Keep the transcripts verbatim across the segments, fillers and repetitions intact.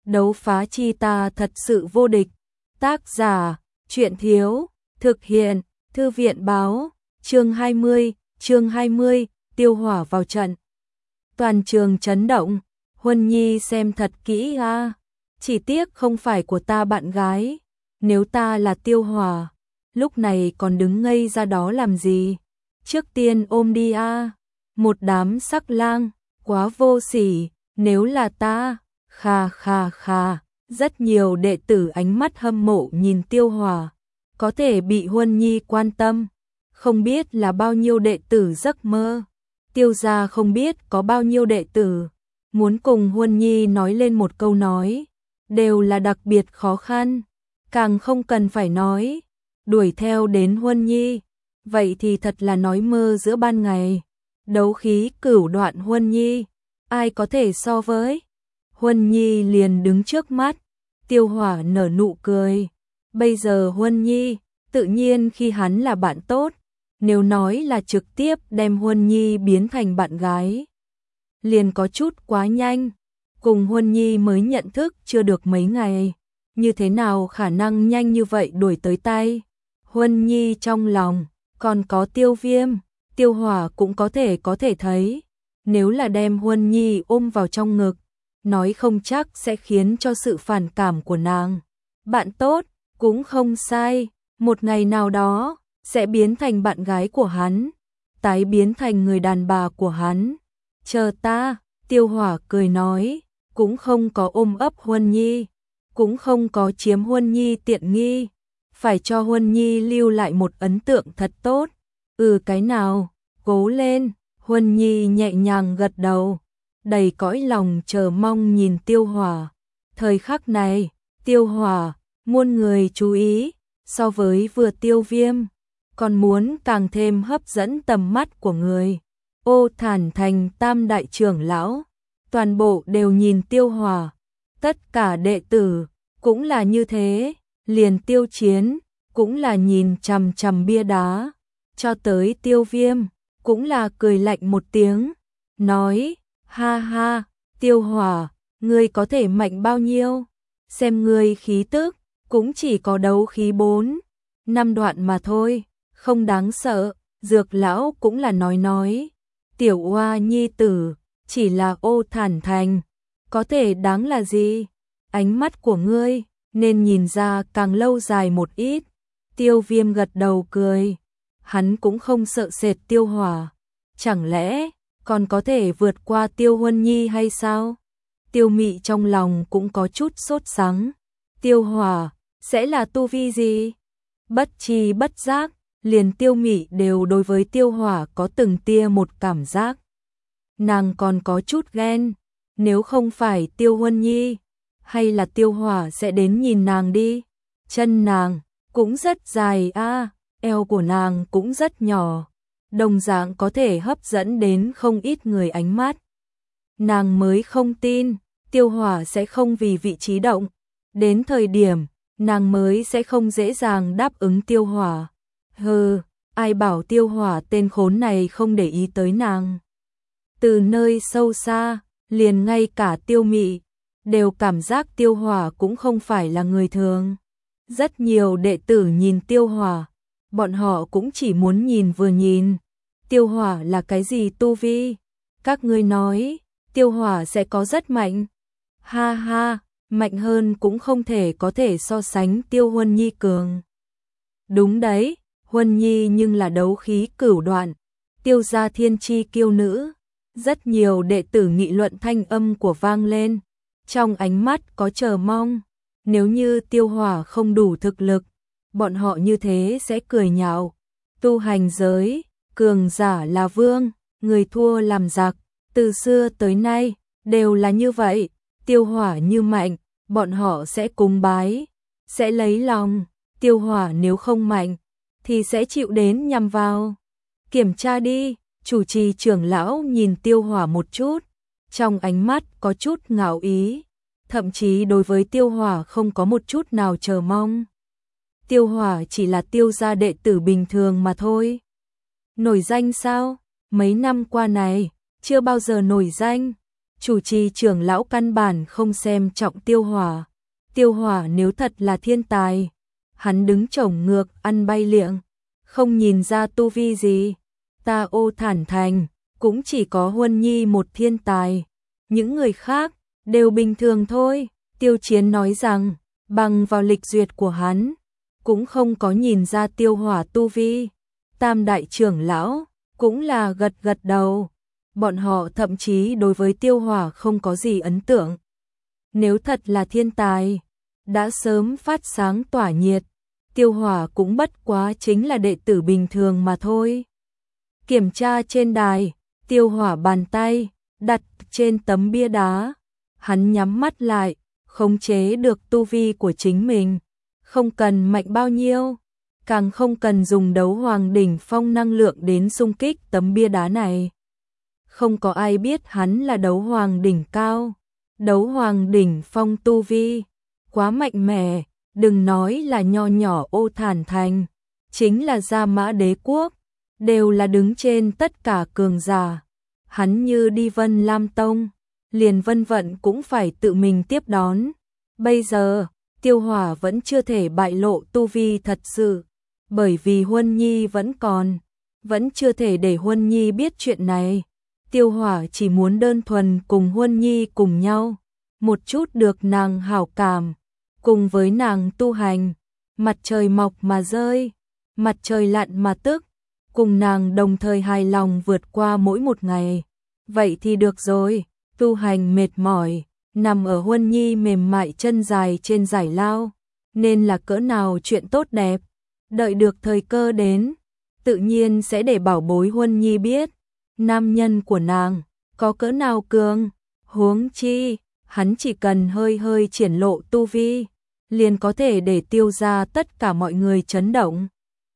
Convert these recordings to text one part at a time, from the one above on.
đấu phá chi ta thật sự vô địch. Tác giả, truyện thiếu, thực hiện, thư viện báo, chương hai mươi, chương hai mươi, Tiêu Hỏa vào trận. Toàn trường chấn động, Huân Nhi xem thật kỹ a, chỉ tiếc không phải của ta bạn gái, nếu ta là Tiêu Hỏa, lúc này còn đứng ngây ra đó làm gì, trước tiên ôm đi a, một đám sắc lang, quá vô sỉ, nếu là ta, kha kha kha, rất nhiều đệ tử ánh mắt hâm mộ nhìn Tiêu Hỏa, có thể bị Huân Nhi quan tâm, không biết là bao nhiêu đệ tử giấc mơ. Tiêu gia không biết có bao nhiêu đệ tử muốn cùng Huân Nhi nói lên một câu nói, đều là đặc biệt khó khăn, càng không cần phải nói, đuổi theo đến Huân Nhi, vậy thì thật là nói mơ giữa ban ngày. Đấu khí cửu đoạn Huân Nhi, ai có thể so với? Huân Nhi liền đứng trước mắt, Tiêu Hỏa nở nụ cười, bây giờ Huân Nhi, tự nhiên khi hắn là bạn tốt, nếu nói là trực tiếp đem Huân Nhi biến thành bạn gái, liền có chút quá nhanh, cùng Huân Nhi mới nhận thức chưa được mấy ngày, như thế nào khả năng nhanh như vậy đuổi tới tay. Huân Nhi trong lòng, còn có Tiêu Viêm, Tiêu Hỏa cũng có thể có thể thấy, nếu là đem Huân Nhi ôm vào trong ngực, nói không chắc sẽ khiến cho sự phản cảm của nàng. Bạn tốt, cũng không sai, một ngày nào đó, sẽ biến thành bạn gái của hắn, tái biến thành người đàn bà của hắn. Chờ ta, Tiêu Hỏa cười nói, cũng không có ôm ấp Huân Nhi, cũng không có chiếm Huân Nhi tiện nghi, phải cho Huân Nhi lưu lại một ấn tượng thật tốt. Ừ cái nào, cố lên, Huân Nhi nhẹ nhàng gật đầu, đầy cõi lòng chờ mong nhìn Tiêu Hỏa. Thời khắc này, Tiêu Hỏa, muôn người chú ý, so với vừa Tiêu Viêm, còn muốn càng thêm hấp dẫn tầm mắt của người. Ô Thản Thành tam đại trưởng lão, toàn bộ đều nhìn Tiêu Hỏa, tất cả đệ tử, cũng là như thế, liền Tiêu Chiến, cũng là nhìn chằm chằm bia đá, cho tới Tiêu Viêm, cũng là cười lạnh một tiếng, nói, ha ha, Tiêu Hỏa, ngươi có thể mạnh bao nhiêu, xem ngươi khí tức, cũng chỉ có đấu khí bốn, năm đoạn mà thôi, không đáng sợ. Dược lão cũng là nói nói, tiểu oa nhi tử, chỉ là Ô Thản Thành, có thể đáng là gì, ánh mắt của ngươi, nên nhìn ra càng lâu dài một ít. Tiêu Viêm gật đầu cười, hắn cũng không sợ sệt Tiêu Hỏa, chẳng lẽ còn có thể vượt qua Tiêu Huân Nhi hay sao? Tiêu Mị trong lòng cũng có chút sốt sắng, Tiêu Hỏa sẽ là tu vi gì? Bất tri bất giác, liền Tiêu Mị đều đối với Tiêu Hỏa có từng tia một cảm giác. Nàng còn có chút ghen, nếu không phải Tiêu Huân Nhi, hay là Tiêu Hỏa sẽ đến nhìn nàng đi. Chân nàng cũng rất dài a, eo của nàng cũng rất nhỏ, đồng dạng có thể hấp dẫn đến không ít người ánh mắt. Nàng mới không tin, Tiêu Hỏa sẽ không vì vị trí động, đến thời điểm, nàng mới sẽ không dễ dàng đáp ứng Tiêu Hỏa. Hừ, ai bảo Tiêu Hỏa tên khốn này không để ý tới nàng. Từ nơi sâu xa, liền ngay cả Tiêu Mị, đều cảm giác Tiêu Hỏa cũng không phải là người thường. Rất nhiều đệ tử nhìn Tiêu Hỏa, bọn họ cũng chỉ muốn nhìn vừa nhìn. Tiêu Hỏa là cái gì tu vi? Các ngươi nói, Tiêu Hỏa sẽ có rất mạnh. Ha ha, mạnh hơn cũng không thể có thể so sánh Tiêu Huân Nhi cường. Đúng đấy, Huân Nhi nhưng là đấu khí cửu đoạn, Tiêu gia thiên chi kiêu nữ. Rất nhiều đệ tử nghị luận thanh âm của vang lên, trong ánh mắt có chờ mong. Nếu như Tiêu Hỏa không đủ thực lực, bọn họ như thế sẽ cười nhạo. Tu hành giới, cường giả là vương, người thua làm giặc, từ xưa tới nay, đều là như vậy. Tiêu Hỏa như mạnh, bọn họ sẽ cúng bái, sẽ lấy lòng. Tiêu Hỏa nếu không mạnh, thì sẽ chịu đến nhằm vào. Kiểm tra đi, chủ trì trưởng lão nhìn Tiêu Hỏa một chút, trong ánh mắt có chút ngạo ý, thậm chí đối với Tiêu Hỏa không có một chút nào chờ mong. Tiêu Hỏa chỉ là Tiêu gia đệ tử bình thường mà thôi. Nổi danh sao? Mấy năm qua này, chưa bao giờ nổi danh. chủ trì trưởng lão căn bản không xem trọng Tiêu Hỏa. Tiêu Hỏa nếu thật là thiên tài, hắn đứng chổng ngược ăn bay liệng, không nhìn ra tu vi gì. Ta Ô Thản Thành cũng chỉ có Huân Nhi một thiên tài, những người khác đều bình thường thôi. Tiêu Chiến nói rằng, bằng vào lịch duyệt của hắn, cũng không có nhìn ra Tiêu Hỏa tu vi. Tam đại trưởng lão cũng là gật gật đầu, bọn họ thậm chí đối với Tiêu Hỏa không có gì ấn tượng. Nếu thật là thiên tài, đã sớm phát sáng tỏa nhiệt, Tiêu Hỏa cũng bất quá chính là đệ tử bình thường mà thôi. Kiểm tra trên đài, Tiêu Hỏa bàn tay đặt trên tấm bia đá, hắn nhắm mắt lại, khống chế được tu vi của chính mình, không cần mạnh bao nhiêu, càng không cần dùng đấu hoàng đỉnh phong năng lượng đến xung kích tấm bia đá này. Không có ai biết hắn là đấu hoàng đỉnh cao, đấu hoàng đỉnh phong tu vi, quá mạnh mẽ, đừng nói là nho nhỏ Ô Thản Thành, chính là Gia Mã Đế quốc, đều là đứng trên tất cả cường giả. Hắn như đi Vân Lam Tông, liền Vân Vận cũng phải tự mình tiếp đón. Bây giờ, Tiêu Hỏa vẫn chưa thể bại lộ tu vi thật sự, bởi vì Huân Nhi vẫn còn, vẫn chưa thể để Huân Nhi biết chuyện này. Tiêu Hỏa chỉ muốn đơn thuần cùng Huân Nhi cùng nhau, một chút được nàng hảo cảm, cùng với nàng tu hành, mặt trời mọc mà rơi, mặt trời lặn mà tức, cùng nàng đồng thời hài lòng vượt qua mỗi một ngày. Vậy thì được rồi, tu hành mệt mỏi, nằm ở Huân Nhi mềm mại chân dài trên giải lao, nên là cỡ nào chuyện tốt đẹp. Đợi được thời cơ đến, tự nhiên sẽ để bảo bối Huân Nhi biết, nam nhân của nàng có cỡ nào cường. Huống chi, hắn chỉ cần hơi hơi triển lộ tu vi, liền có thể để Tiêu gia tất cả mọi người chấn động.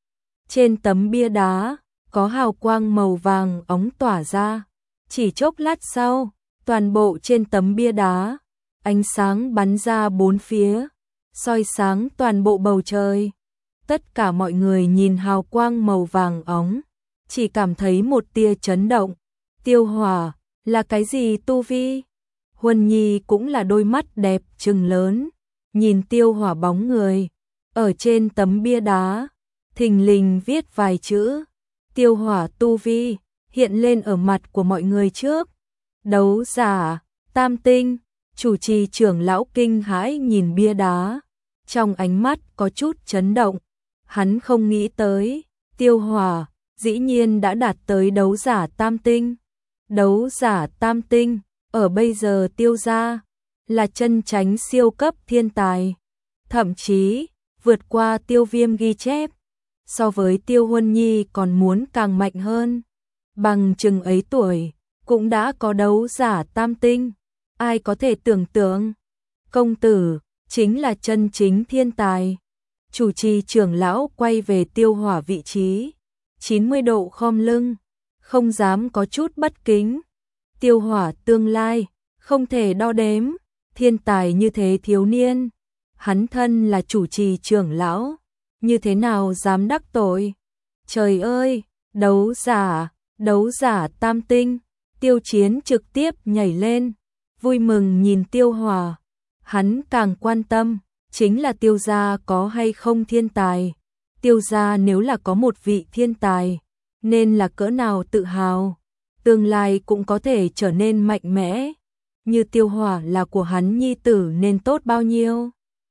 Trên tấm bia đá, có hào quang màu vàng óng tỏa ra. Chỉ chốc lát sau, toàn bộ trên tấm bia đá, ánh sáng bắn ra bốn phía, soi sáng toàn bộ bầu trời. Tất cả mọi người nhìn hào quang màu vàng óng, chỉ cảm thấy một tia chấn động. Tiêu Hỏa là cái gì tu vi? Huân Nhi cũng là đôi mắt đẹp trừng lớn, nhìn Tiêu Hỏa bóng người ở trên tấm bia đá, thình lình viết vài chữ Tiêu Hỏa tu vi hiện lên ở mặt của mọi người trước. Đấu giả tam tinh. Chủ trì trưởng lão kinh hãi nhìn bia đá, trong ánh mắt có chút chấn động. Hắn không nghĩ tới, Tiêu Hỏa dĩ nhiên đã đạt tới đấu giả tam tinh. Đấu giả tam tinh, ở bây giờ Tiêu gia là chân chánh siêu cấp thiên tài, thậm chí vượt qua Tiêu Viêm ghi chép, so với Tiêu Huân Nhi còn muốn càng mạnh hơn. Bằng chừng ấy tuổi, cũng đã có đấu giả tam tinh, ai có thể tưởng tượng, công tử chính là chân chính thiên tài. Chủ trì trưởng lão quay về Tiêu Hỏa vị trí, chín mươi độ khom lưng, không dám có chút bất kính. Tiêu Hỏa tương lai, không thể đo đếm, thiên tài như thế thiếu niên, hắn thân là chủ trì trưởng lão, như thế nào dám đắc tội. Trời ơi, đấu giả, đấu giả tam tinh. Tiêu Chiến trực tiếp nhảy lên, vui mừng nhìn Tiêu Hỏa. Hắn càng quan tâm, chính là Tiêu gia có hay không thiên tài. Tiêu gia nếu là có một vị thiên tài, nên là cỡ nào tự hào, tương lai cũng có thể trở nên mạnh mẽ. Như Tiêu Hỏa là của hắn nhi tử nên tốt bao nhiêu.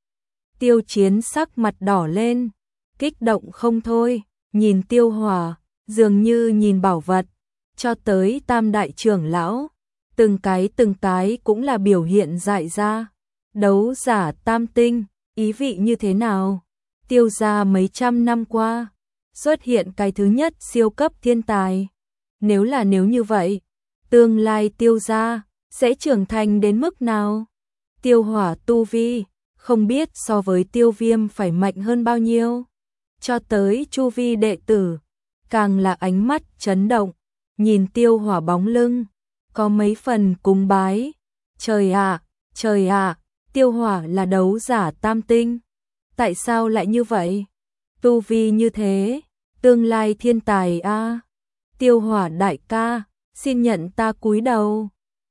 Tiêu Chiến sắc mặt đỏ lên, kích động không thôi, nhìn Tiêu Hỏa, dường như nhìn bảo vật, cho tới tam đại trưởng lão, từng cái từng cái cũng là biểu hiện dại ra. Đấu giả tam tinh, ý vị như thế nào? Tiêu gia mấy trăm năm qua, xuất hiện cái thứ nhất siêu cấp thiên tài. Nếu là nếu như vậy, tương lai Tiêu gia sẽ trưởng thành đến mức nào? Tiêu Hỏa tu vi, không biết so với Tiêu Viêm phải mạnh hơn bao nhiêu. Cho tới chu vi đệ tử, càng là ánh mắt chấn động, nhìn Tiêu Hỏa bóng lưng, có mấy phần cúng bái. Trời ạ, trời ạ, Tiêu Hỏa là đấu giả tam tinh. Tại sao lại như vậy? Tu vi như thế, tương lai thiên tài a. Tiêu Hỏa đại ca, xin nhận ta cúi đầu.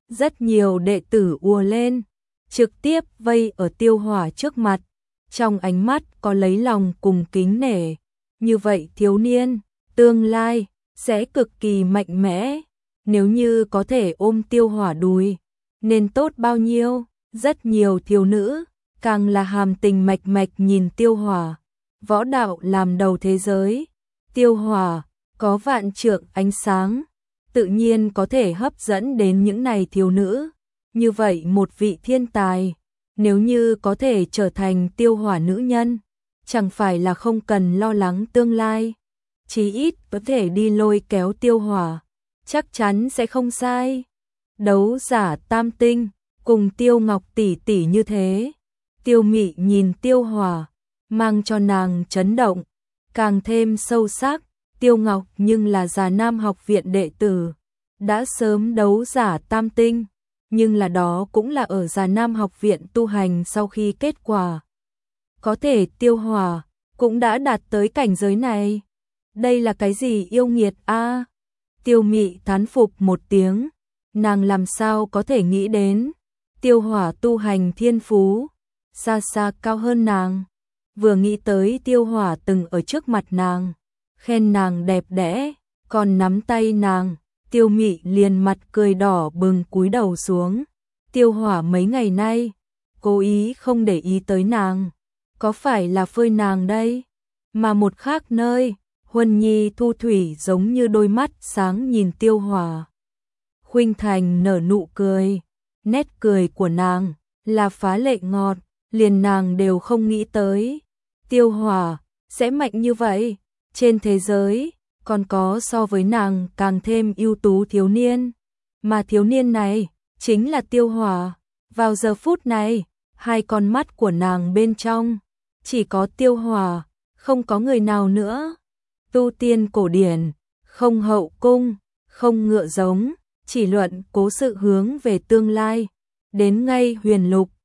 Rất nhiều đệ tử ùa lên, trực tiếp vây ở Tiêu Hỏa trước mặt, trong ánh mắt có lấy lòng cùng kính nể. Như vậy thiếu niên, tương lai sẽ cực kỳ mạnh mẽ, nếu như có thể ôm Tiêu Hỏa đùi, nên tốt bao nhiêu. Rất nhiều thiếu nữ, càng là hàm tình mạch mạch nhìn Tiêu Hỏa. Võ đạo làm đầu thế giới, Tiêu Hỏa có vạn trượng ánh sáng, tự nhiên có thể hấp dẫn đến những này thiếu nữ. Như vậy một vị thiên tài, nếu như có thể trở thành Tiêu Hỏa nữ nhân, chẳng phải là không cần lo lắng tương lai, chí ít có thể đi lôi kéo Tiêu Hỏa, chắc chắn sẽ không sai. Đấu giả tam tinh, cùng Tiêu Ngọc tỷ tỷ như thế. Tiêu Mị nhìn Tiêu Hỏa, mang cho nàng chấn động, càng thêm sâu sắc. Tiêu Ngọc nhưng là Già Nam học viện đệ tử, đã sớm đấu giả tam tinh, nhưng là đó cũng là ở Già Nam học viện tu hành sau khi kết quả. Có thể Tiêu Hỏa cũng đã đạt tới cảnh giới này. Đây là cái gì yêu nghiệt a? À? Tiêu Mị thán phục một tiếng, nàng làm sao có thể nghĩ đến Tiêu Hỏa tu hành thiên phú xa xa cao hơn nàng. Vừa nghĩ tới Tiêu Hỏa từng ở trước mặt nàng khen nàng đẹp đẽ, còn nắm tay nàng, Tiêu Mị liền mặt cười đỏ bừng cúi đầu xuống. Tiêu Hỏa mấy ngày nay cố ý không để ý tới nàng, có phải là phơi nàng đây? Mà một khác nơi, Huân Nhi Thu Thủy giống như đôi mắt sáng nhìn Tiêu Hỏa. Khuynh Thành nở nụ cười, nét cười của nàng là phá lệ ngọt, liền nàng đều không nghĩ tới Tiêu Hỏa sẽ mạnh như vậy. Trên thế giới còn có so với nàng càng thêm ưu tú thiếu niên, mà thiếu niên này chính là Tiêu Hỏa. Vào giờ phút này, hai con mắt của nàng bên trong chỉ có Tiêu Hỏa, không có người nào nữa. Tu tiên cổ điển, không hậu cung, không ngựa giống, chỉ luận cố sự hướng về tương lai, đến ngay huyền lục,